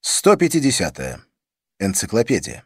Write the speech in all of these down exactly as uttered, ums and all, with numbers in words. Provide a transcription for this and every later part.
сто пятидесятая. Энциклопедия.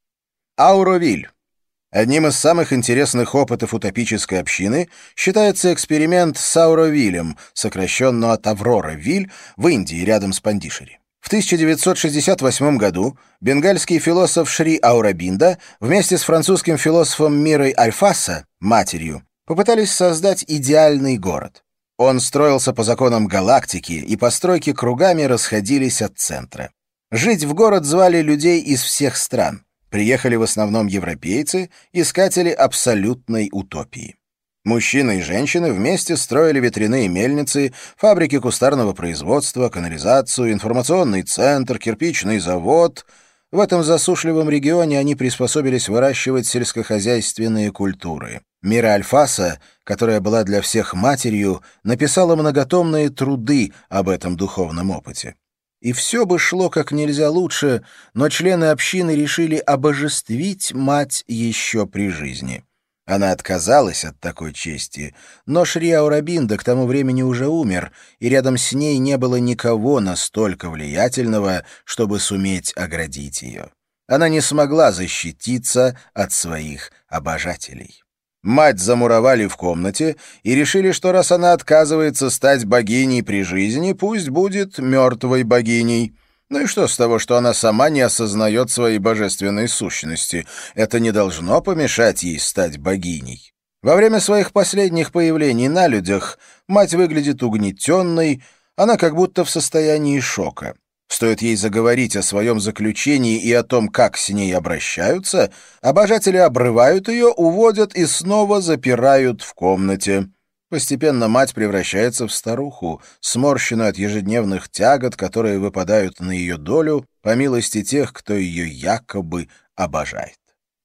Ауровиль. Одним из самых интересных опытов утопической общины считается эксперимент с Ауровилем, сокращенно от Аврора-Виль, в Индии, рядом с Пандишери. В тысяча девятьсот шестьдесят восьмом году бенгальский философ Шри Аурабинда вместе с французским философом Мирой Альфаса, матерью, попытались создать идеальный город. Он строился по законам галактики, и постройки кругами расходились от центра. Жить в город звали людей из всех стран. Приехали в основном европейцы, искатели абсолютной утопии. Мужчины и женщины вместе строили ветряные мельницы, фабрики кустарного производства, канализацию, информационный центр, кирпичный завод. В этом засушливом регионе они приспособились выращивать сельскохозяйственные культуры. Мира Альфаса, которая была для всех матерью, написала многотомные труды об этом духовном опыте. И все бы шло как нельзя лучше, но члены общины решили обожествить мать еще при жизни. Она отказалась от такой чести, но Шри Аурабинда к тому времени уже умер, и рядом с ней не было никого настолько влиятельного, чтобы суметь оградить ее. Она не смогла защититься от своих обожателей. Мать замуровали в комнате и решили, что раз она отказывается стать богиней при жизни, пусть будет мертвой богиней. Ну и что с того, что она сама не осознает своей божественной сущности? Это не должно помешать ей стать богиней. Во время своих последних появлений на людях мать выглядит угнетенной, она как будто в состоянии шока. Стоит ей заговорить о своем заключении и о том, как с ней обращаются, обожатели обрывают ее, уводят и снова запирают в комнате. Постепенно мать превращается в старуху, сморщенную от ежедневных тягот, которые выпадают на ее долю по милости тех, кто ее якобы обожает.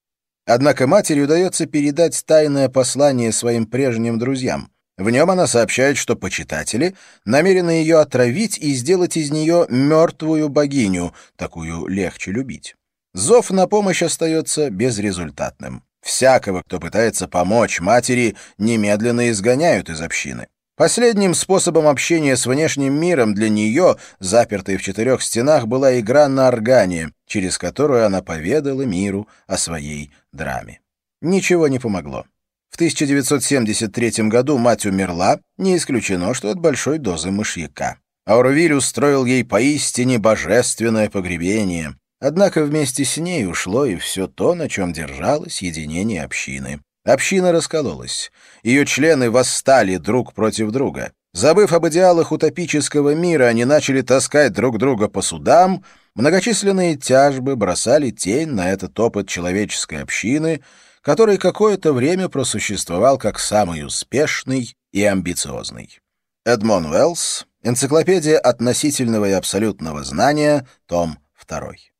Однако матери удается передать тайное послание своим прежним друзьям. В нем она сообщает, что почитатели намерены ее отравить и сделать из нее мертвую богиню, такую легче любить. Зов на помощь остается безрезультатным. Всякого, кто пытается помочь матери, немедленно изгоняют из общины. Последним способом общения с внешним миром для нее, запертой в четырех стенах, была игра на органе, через которую она поведала миру о своей драме. Ничего не помогло. В тысяча девятьсот семьдесят третьем году мать умерла, не исключено, что от большой дозы мышьяка. Ауровиль устроил ей поистине божественное погребение. Однако вместе с ней ушло и все то, на чем держалось единение общины. Община раскололась. Ее члены восстали друг против друга. Забыв об идеалах утопического мира, они начали таскать друг друга по судам. Многочисленные тяжбы бросали тень на этот опыт человеческой общины, который какое-то время просуществовал как самый успешный и амбициозный. Эдмон Уэллс. Энциклопедия относительного и абсолютного знания. Том второй.